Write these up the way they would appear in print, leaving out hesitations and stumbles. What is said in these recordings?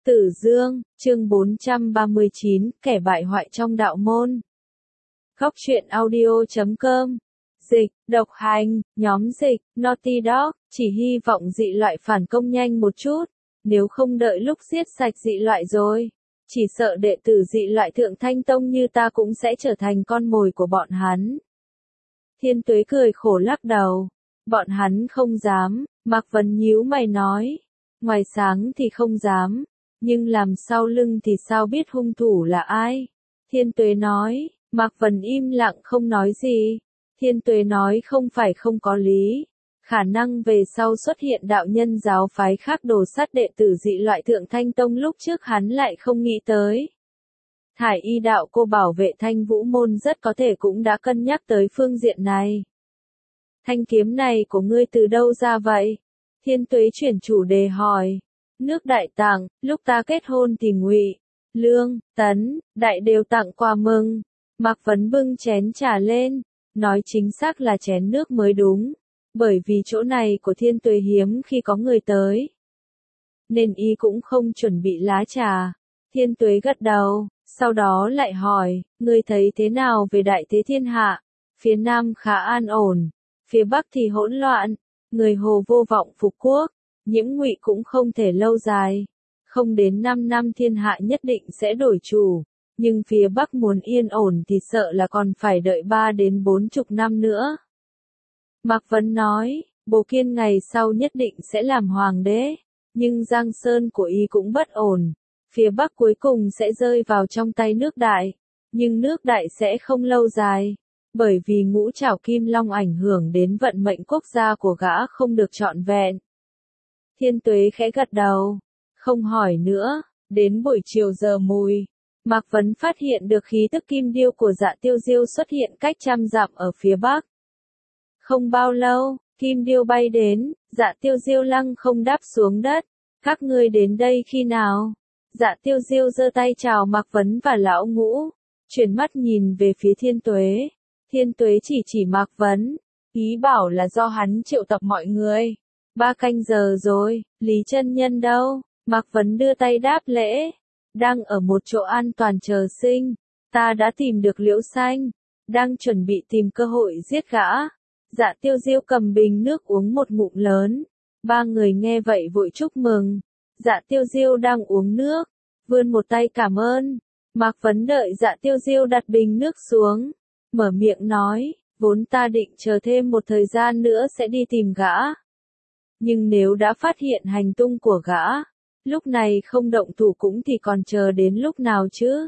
Tử Dương, chương 439, kẻ bại hoại trong đạo môn. Góc truyện audio.com. Dịch, độc hành, nhóm dịch, Naughty Dog, chỉ hy vọng dị loại phản công nhanh một chút, nếu không đợi lúc giết sạch dị loại rồi. Chỉ sợ đệ tử dị loại Thượng Thanh Tông như ta cũng sẽ trở thành con mồi của bọn hắn. Thiên Tuế cười khổ lắc đầu. Bọn hắn không dám, Mạc Vấn nhíu mày nói. Ngoài sáng thì không dám, nhưng làm sau lưng thì sao biết hung thủ là ai? Thiên Tuế nói. Mạc Vấn im lặng không nói gì. Thiên Tuế nói không phải không có lý. Khả năng về sau xuất hiện đạo nhân giáo phái khác đồ sát đệ tử dị loại Thượng Thanh Tông lúc trước hắn lại không nghĩ tới. Thải y đạo cô bảo vệ Thanh Vũ Môn rất có thể cũng đã cân nhắc tới phương diện này. Thanh kiếm này của ngươi từ đâu ra vậy? Thiên Tuế chuyển chủ đề hỏi. Nước Đại Tạng, lúc ta kết hôn thì Ngụy, Lương, Tấn, Đại đều tặng quà mừng. Mạc Vấn bưng chén trà lên, nói chính xác là chén nước mới đúng, bởi vì chỗ này của Thiên Tuế hiếm khi có người tới. Nên y cũng không chuẩn bị lá trà. Thiên Tuế gật đầu, sau đó lại hỏi, ngươi thấy thế nào về đại thế thiên hạ? Phía Nam khá an ổn, phía Bắc thì hỗn loạn, người Hồ vô vọng phục quốc, Nhiễm Ngụy cũng không thể lâu dài. Không đến 5 năm thiên hạ nhất định sẽ đổi chủ, nhưng phía Bắc muốn yên ổn thì sợ là còn phải đợi 3 đến 40 năm nữa. Mạc Vấn nói, Bồ Kiên ngày sau nhất định sẽ làm hoàng đế, nhưng Giang Sơn của y cũng bất ổn. Phía Bắc cuối cùng sẽ rơi vào trong tay nước Đại, nhưng nước Đại sẽ không lâu dài, bởi vì ngũ trảo kim long ảnh hưởng đến vận mệnh quốc gia của gã không được trọn vẹn. Thiên Tuế khẽ gật đầu, không hỏi nữa. Đến buổi chiều giờ mùi, Mạc Vấn phát hiện được khí tức kim điêu của Dạ Tiêu Diêu xuất hiện cách 100 dặm ở phía Bắc. Không bao lâu, kim điêu bay đến, Dạ Tiêu Diêu lăng không đáp xuống đất. Các ngươi đến đây khi nào? Dạ Tiêu Diêu giơ tay chào Mạc Vấn và Lão Ngũ, chuyển mắt nhìn về phía Thiên Tuế. Thiên Tuế chỉ Mạc Vấn, ý bảo là do hắn triệu tập mọi người. 3 canh giờ rồi, Lý chân nhân đâu? Mạc Vấn đưa tay đáp lễ. Đang ở một chỗ an toàn chờ sinh. Ta đã tìm được Liễu Xanh, đang chuẩn bị tìm cơ hội giết gã. Dạ Tiêu Diêu cầm bình nước uống một ngụm lớn. 3 người nghe vậy vội chúc mừng. Dạ Tiêu Diêu đang uống nước, vươn một tay cảm ơn. Mạc Vấn đợi Dạ Tiêu Diêu đặt bình nước xuống, mở miệng nói, vốn ta định chờ thêm một thời gian nữa sẽ đi tìm gã. Nhưng nếu đã phát hiện hành tung của gã, lúc này không động thủ cũng thì còn chờ đến lúc nào chứ?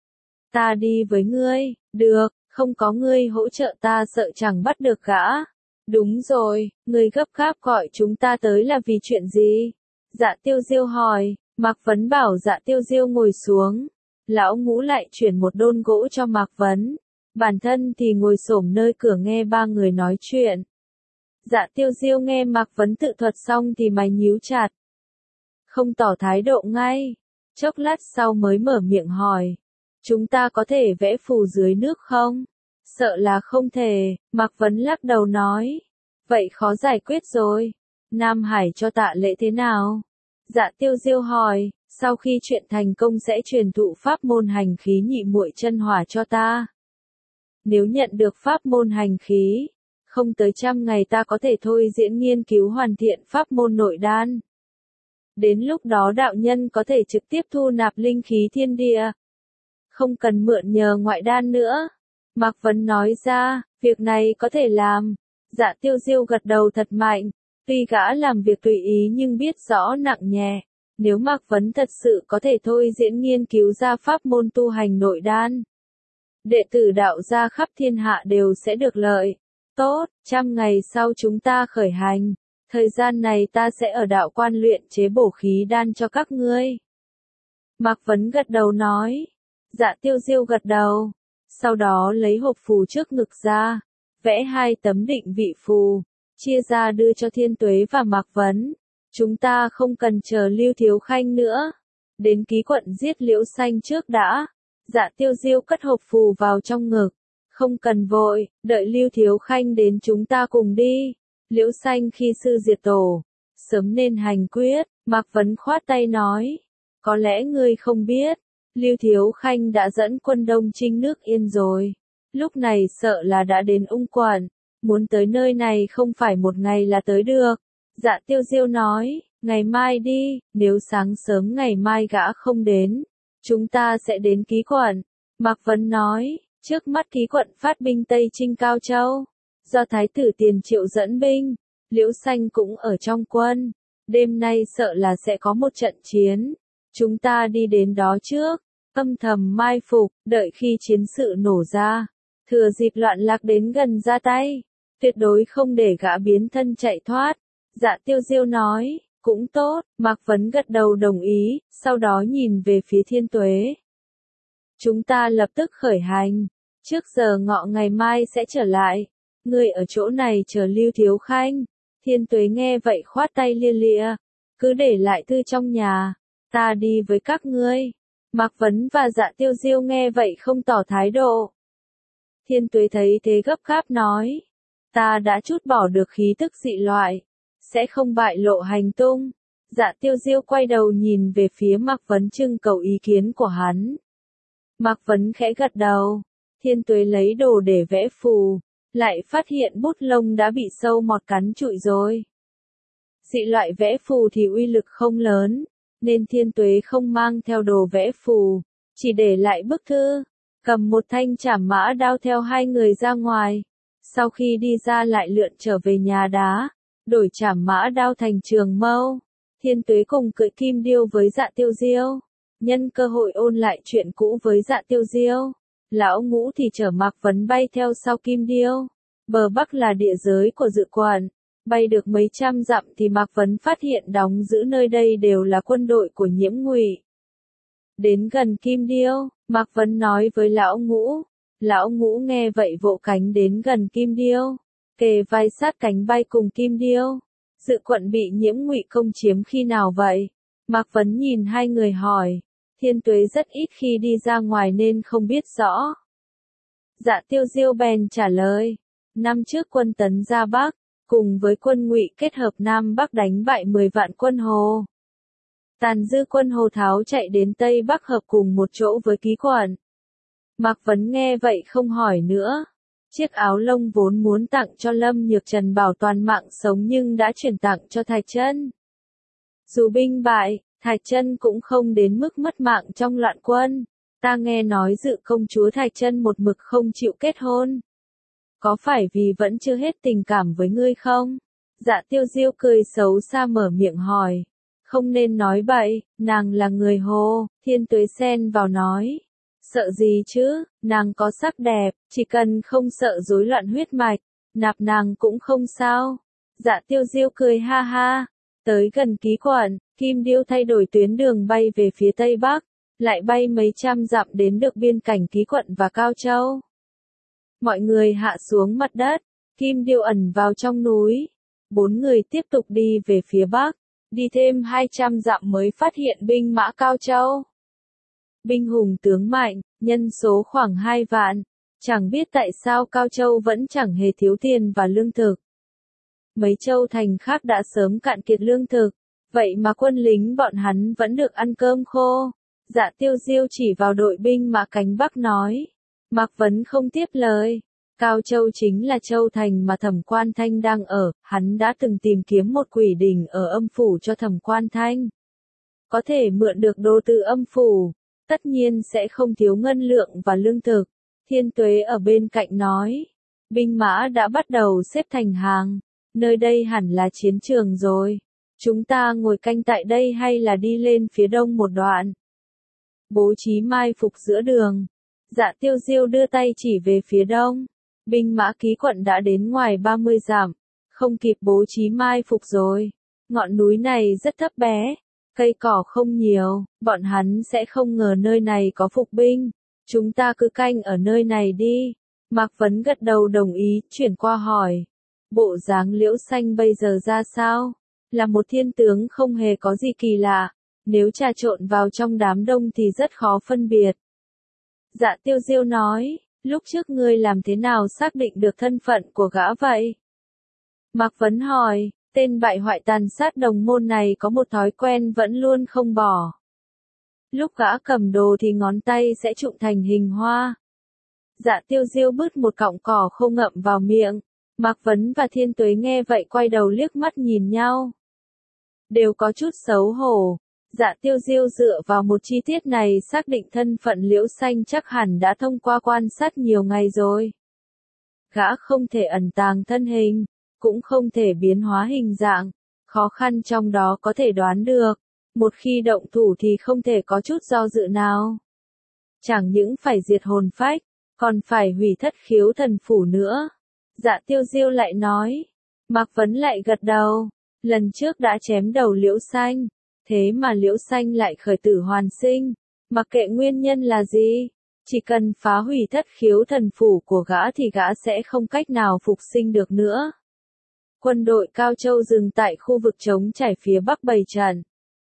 Ta đi với ngươi. Được, không có ngươi hỗ trợ ta sợ chẳng bắt được gã. Đúng rồi, ngươi gấp gáp gọi chúng ta tới là vì chuyện gì? Dạ Tiêu Diêu hỏi. Mạc Vấn bảo Dạ Tiêu Diêu ngồi xuống. Lão Ngũ lại chuyển một đôn gỗ cho Mạc Vấn. Bản thân thì ngồi xổm nơi cửa nghe 3 người nói chuyện. Dạ Tiêu Diêu nghe Mạc Vấn tự thuật xong thì mày nhíu chặt, không tỏ thái độ ngay. Chốc lát sau mới mở miệng hỏi, chúng ta có thể vẽ phù dưới nước không? Sợ là không thể. Mạc Vấn lắc đầu nói, vậy khó giải quyết rồi. Nam Hải cho Tạ Lễ thế nào? Dạ Tiêu Diêu hỏi, sau khi chuyện thành công sẽ truyền thụ pháp môn hành khí nhị muội chân hỏa cho ta. Nếu nhận được pháp môn hành khí, không tới 100 ngày ta có thể thôi diễn nghiên cứu hoàn thiện pháp môn nội đan. Đến lúc đó đạo nhân có thể trực tiếp thu nạp linh khí thiên địa, không cần mượn nhờ ngoại đan nữa. Mạc Vấn nói ra, việc này có thể làm. Dạ Tiêu Diêu gật đầu thật mạnh, tuy gã làm việc tùy ý nhưng biết rõ nặng nhẹ. Nếu Mạc Vấn thật sự có thể thôi diễn nghiên cứu ra pháp môn tu hành nội đan, đệ tử đạo gia khắp thiên hạ đều sẽ được lợi. Tốt, 100 ngày sau chúng ta khởi hành. Thời gian này ta sẽ ở đạo quan luyện chế bổ khí đan cho các ngươi. Mạc Vấn gật đầu nói. Dạ Tiêu Diêu gật đầu. Sau đó lấy hộp phù trước ngực ra, vẽ 2 tấm định vị phù, chia ra đưa cho Thiên Tuế và Mạc Vấn. Chúng ta không cần chờ Lưu Thiếu Khanh nữa. Đến ký quận giết Liễu Xanh trước đã. Dạ Tiêu Diêu cất hộp phù vào trong ngực. Không cần vội, đợi Lưu Thiếu Khanh đến chúng ta cùng đi. Liễu Xanh khi sư diệt tổ, sớm nên hành quyết. Mạc Vấn khoát tay nói. Có lẽ ngươi không biết, Lưu Thiếu Khanh đã dẫn quân Đông chinh nước Yên rồi. Lúc này sợ là đã đến Ung Quận, muốn tới nơi này không phải một ngày là tới được. Dạ Tiêu Diêu nói, ngày mai đi, nếu sáng sớm ngày mai gã không đến, chúng ta sẽ đến Ký Quận. Mạc Vấn nói, trước mắt Ký Quận phát binh Tây chinh Cao Châu, do Thái tử Tiền Triệu dẫn binh, Liễu Xanh cũng ở trong quân, đêm nay sợ là sẽ có một trận chiến. Chúng ta đi đến đó trước, âm thầm mai phục, đợi khi chiến sự nổ ra, thừa dịp loạn lạc đến gần ra tay, tuyệt đối không để gã biến thân chạy thoát. Dạ Tiêu Diêu nói, cũng tốt, Mạc Vấn gật đầu đồng ý, sau đó nhìn về phía Thiên Tuế. Chúng ta lập tức khởi hành, trước giờ ngọ ngày mai sẽ trở lại, ngươi ở chỗ này chờ Lưu Thiếu Khanh. Thiên Tuế nghe vậy khoát tay lia lịa, cứ để lại thư trong nhà, ta đi với các ngươi. Mạc Vấn và Dạ Tiêu Diêu nghe vậy không tỏ thái độ. Thiên Tuế thấy thế gấp gáp nói, ta đã trút bỏ được khí tức dị loại, sẽ không bại lộ hành tung. Dạ Tiêu Diêu quay đầu nhìn về phía Mạc Vấn trưng cầu ý kiến của hắn. Mạc Vấn khẽ gật đầu, Thiên Tuế lấy đồ để vẽ phù, lại phát hiện bút lông đã bị sâu mọt cắn trụi rồi. Dị loại vẽ phù thì uy lực không lớn, nên Thiên Tuế không mang theo đồ vẽ phù, chỉ để lại bức thư, cầm một thanh trảm mã đao theo hai người ra ngoài. Sau khi đi ra lại lượn trở về nhà đá, đổi trảm mã đao thành trường mâu. Thiên Tuế cùng cưỡi kim điêu với Dạ Tiêu Diêu, nhân cơ hội ôn lại chuyện cũ với Dạ Tiêu Diêu. Lão Ngũ thì chở Mạc Vấn bay theo sau kim điêu. Bờ Bắc là địa giới của Dự Quận, bay được mấy trăm dặm thì Mạc Vấn phát hiện đóng giữ nơi đây đều là quân đội của Nhiễm Ngụy. Đến gần kim điêu, Mạc Vấn nói với Lão Ngũ. Lão Ngũ nghe vậy vỗ cánh đến gần kim điêu, kề vai sát cánh bay cùng kim điêu. Dự Quận bị Nhiễm Ngụy công chiếm khi nào vậy? Mạc Vấn nhìn hai người hỏi. Thiên Tuế rất ít khi đi ra ngoài nên không biết rõ. Dạ Tiêu Diêu bèn trả lời, năm trước quân tấn ra Bắc, cùng với quân Ngụy kết hợp Nam Bắc đánh bại 10 vạn quân Hồ. Tàn dư quân Hồ tháo chạy đến Tây Bắc hợp cùng một chỗ với Ký Quận. Mạc Vấn nghe vậy không hỏi nữa. Chiếc áo lông vốn muốn tặng cho Lâm Nhược Trần bảo toàn mạng sống nhưng đã chuyển tặng cho Thạch Chân. Dù binh bại, Thạch Chân cũng không đến mức mất mạng trong loạn quân. Ta nghe nói Dự công chúa Thạch Chân một mực không chịu kết hôn. Có phải vì vẫn chưa hết tình cảm với ngươi không? Dạ Tiêu Diêu cười xấu xa mở miệng hỏi. Không nên nói bậy, nàng là người Hồ. Thiên Tuế xen vào nói. Sợ gì chứ, nàng có sắc đẹp, chỉ cần không sợ rối loạn huyết mạch, nạp nàng cũng không sao. Dạ Tiêu Diêu cười ha ha. Tới gần Ký Quận, kim điêu thay đổi tuyến đường bay về phía Tây Bắc, lại bay mấy trăm dặm đến được biên cảnh Ký Quận và Cao Châu. Mọi người hạ xuống mặt đất, kim điêu ẩn vào trong núi. 4 người tiếp tục đi về phía Bắc, đi thêm 200 dặm mới phát hiện binh mã Cao Châu. Binh hùng tướng mạnh, nhân số khoảng 2 vạn. Chẳng biết tại sao Cao Châu vẫn chẳng hề thiếu tiền và lương thực. Mấy châu thành khác đã sớm cạn kiệt lương thực, vậy mà quân lính bọn hắn vẫn được ăn cơm khô. Dạ Tiêu Diêu chỉ vào đội binh mã cánh Bắc nói. Mạc Vấn không tiếp lời. Cao Châu chính là châu thành mà Thẩm Quan Thanh đang ở, hắn đã từng tìm kiếm một quỷ đỉnh ở âm phủ cho Thẩm Quan Thanh. Có thể mượn được đồ từ âm phủ, tất nhiên sẽ không thiếu ngân lượng và lương thực. Thiên Tuế ở bên cạnh nói. Binh mã đã bắt đầu xếp thành hàng. Nơi đây hẳn là chiến trường rồi. Chúng ta ngồi canh tại đây hay là đi lên phía đông một đoạn? Bố trí mai phục giữa đường. Dạ Tiêu Diêu đưa tay chỉ về phía đông. Binh mã Ký Quận đã đến ngoài 30 dặm. Không kịp bố trí mai phục rồi. Ngọn núi này rất thấp bé. Cây cỏ không nhiều. Bọn hắn sẽ không ngờ nơi này có phục binh. Chúng ta cứ canh ở nơi này đi. Mạc Vấn gật đầu đồng ý, chuyển qua hỏi. Bộ dáng Liễu Xanh bây giờ ra sao? Là một thiên tướng không hề có gì kỳ lạ. Nếu trà trộn vào trong đám đông thì rất khó phân biệt. Dạ Tiêu Diêu nói, lúc trước ngươi làm thế nào xác định được thân phận của gã vậy? Mạc Vấn hỏi, tên bại hoại tàn sát đồng môn này có một thói quen vẫn luôn không bỏ. Lúc gã cầm đồ thì ngón tay sẽ trụm thành hình hoa. Dạ Tiêu Diêu bứt một cọng cỏ khô ngậm vào miệng. Mạc Vấn và Thiên Tuế nghe vậy quay đầu liếc mắt nhìn nhau. Đều có chút xấu hổ. Dạ Tiêu Diêu dựa vào một chi tiết này xác định thân phận Liễu Xanh chắc hẳn đã thông qua quan sát nhiều ngày rồi. Gã không thể ẩn tàng thân hình, cũng không thể biến hóa hình dạng. Khó khăn trong đó có thể đoán được. Một khi động thủ thì không thể có chút do dự nào. Chẳng những phải diệt hồn phách, còn phải hủy thất khiếu thần phủ nữa. Dạ Tiêu Diêu lại nói. Mạc Vấn lại gật đầu. Lần trước đã chém đầu Liễu Xanh. Thế mà Liễu Xanh lại khởi tử hoàn sinh. Mặc kệ nguyên nhân là gì, chỉ cần phá hủy thất khiếu thần phủ của gã thì gã sẽ không cách nào phục sinh được nữa. Quân đội Cao Châu dừng tại khu vực trống trải phía bắc bày trận.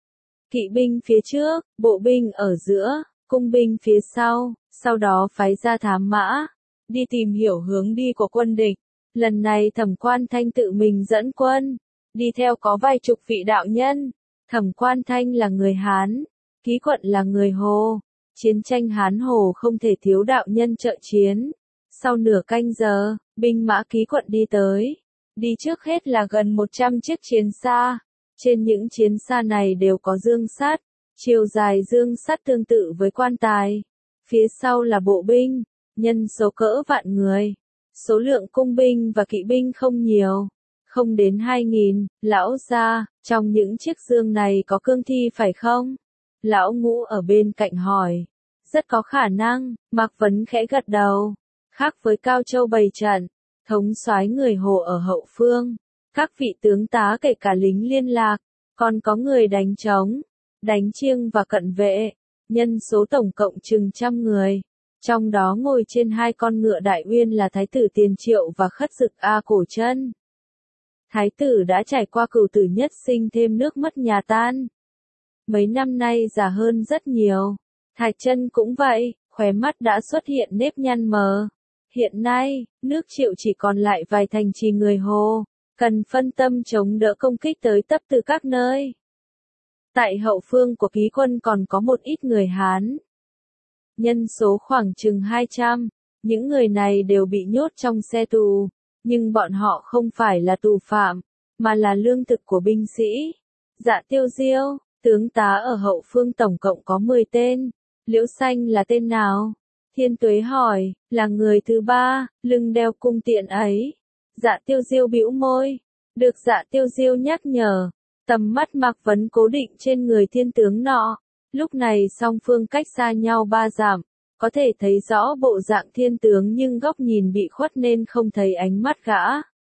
Kỵ binh phía trước, bộ binh ở giữa, cung binh phía sau đó phái ra thám mã, đi tìm hiểu hướng đi của quân địch. Lần này Thẩm Quan Thanh tự mình dẫn quân, đi theo có vài chục vị đạo nhân. Thẩm Quan Thanh là người Hán, Ký Quận là người Hồ. Chiến tranh Hán Hồ không thể thiếu đạo nhân trợ chiến. Sau nửa canh giờ, binh mã Ký Quận đi tới. Đi trước hết là gần 100 chiếc chiến xa. Trên những chiến xa này đều có dương sắt, chiều dài dương sắt tương tự với quan tài. Phía sau là bộ binh, nhân số cỡ vạn người. Số lượng cung binh và kỵ binh không nhiều, không đến 2.000, lão gia, trong những chiếc dương này có cương thi phải không? Lão Ngũ ở bên cạnh hỏi. Rất có khả năng, Mạc Vấn khẽ gật đầu. Khác với Cao Châu bày trận, thống soái người Hồ ở hậu phương, các vị tướng tá kể cả lính liên lạc, còn có người đánh trống, đánh chiêng và cận vệ, nhân số tổng cộng chừng 100 người. Trong đó ngồi trên 2 con ngựa đại uyên là Thái tử Tiền Triệu và Khất Dực A Cổ Chân. Thái tử đã trải qua cửu tử nhất sinh thêm nước mất nhà tan. Mấy năm nay già hơn rất nhiều. Thạch Chân cũng vậy, khóe mắt đã xuất hiện nếp nhăn mờ. Hiện nay, nước Triệu chỉ còn lại vài thành trì người Hồ, cần phân tâm chống đỡ công kích tới tấp từ các nơi. Tại hậu phương của Ký quân còn có một ít người Hán. Nhân số khoảng chừng 200, những người này đều bị nhốt trong xe tù, nhưng bọn họ không phải là tù phạm, mà là lương thực của binh sĩ. Dạ Tiêu Diêu, tướng tá ở hậu phương tổng cộng có 10 tên, Liễu Xanh là tên nào? Thiên Tuế hỏi, là người thứ 3, lưng đeo cung tiện ấy. Dạ Tiêu Diêu bĩu môi, được Dạ Tiêu Diêu nhắc nhở, tầm mắt Mạc Vấn cố định trên người thiên tướng nọ. Lúc này song phương cách xa nhau 3 dặm, có thể thấy rõ bộ dạng thiên tướng nhưng góc nhìn bị khuất nên không thấy ánh mắt gã.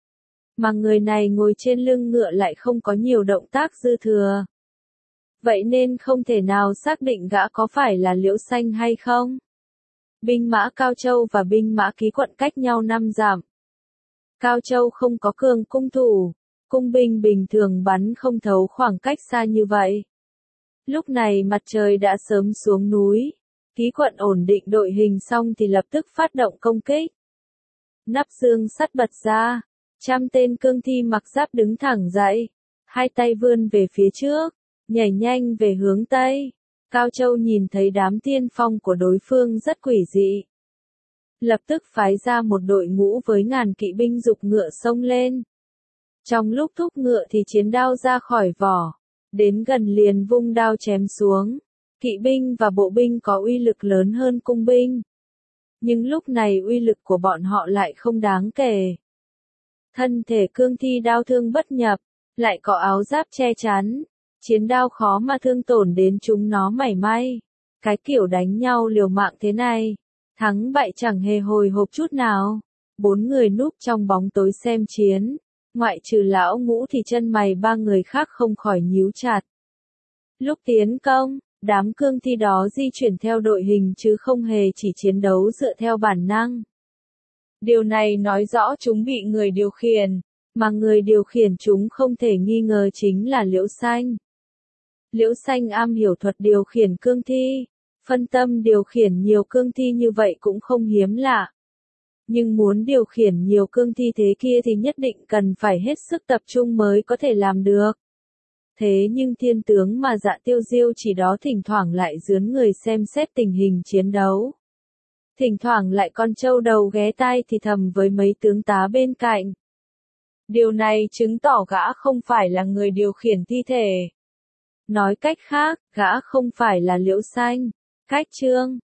Mà người này ngồi trên lưng ngựa lại không có nhiều động tác dư thừa. Vậy nên không thể nào xác định gã có phải là Liễu Xanh hay không. Binh mã Cao Châu và binh mã Ký Quận cách nhau 5 dặm. Cao Châu không có cường cung thủ, cung binh bình thường bắn không thấu khoảng cách xa như vậy. Lúc này mặt trời đã sớm xuống núi, Ký Quận ổn định đội hình xong thì lập tức phát động công kích. Nắp dương sắt bật ra, 100 tên cương thi mặc giáp đứng thẳng dậy, hai tay vươn về phía trước, nhảy nhanh về hướng Tây. Cao Châu nhìn thấy đám tiên phong của đối phương rất quỷ dị. Lập tức phái ra một đội ngũ với ngàn kỵ binh giục ngựa xông lên. Trong lúc thúc ngựa thì chiến đao ra khỏi vỏ. Đến gần liền vung đao chém xuống. Kỵ binh và bộ binh có uy lực lớn hơn cung binh. Nhưng lúc này uy lực của bọn họ lại không đáng kể. Thân thể cương thi đao thương bất nhập, lại có áo giáp che chắn. Chiến đao khó mà thương tổn đến chúng nó mảy may. Cái kiểu đánh nhau liều mạng thế này, thắng bại chẳng hề hồi hộp chút nào. 4 người núp trong bóng tối xem chiến. Ngoại trừ lão Ngũ thì chân mày 3 người khác không khỏi nhíu chặt. Lúc tiến công, đám cương thi đó di chuyển theo đội hình chứ không hề chỉ chiến đấu dựa theo bản năng. Điều này nói rõ chúng bị người điều khiển, mà người điều khiển chúng không thể nghi ngờ chính là Liễu Xanh. Liễu Xanh am hiểu thuật điều khiển cương thi, phân tâm điều khiển nhiều cương thi như vậy cũng không hiếm lạ. Nhưng muốn điều khiển nhiều cương thi thế kia thì nhất định cần phải hết sức tập trung mới có thể làm được. Thế nhưng thiên tướng mà Dạ Tiêu Diêu chỉ đó thỉnh thoảng lại rướn người xem xét tình hình chiến đấu. Thỉnh thoảng lại con trâu đầu ghé tai thì thầm với mấy tướng tá bên cạnh. Điều này chứng tỏ gã không phải là người điều khiển thi thể. Nói cách khác, gã không phải là Liễu Xanh. Cách chương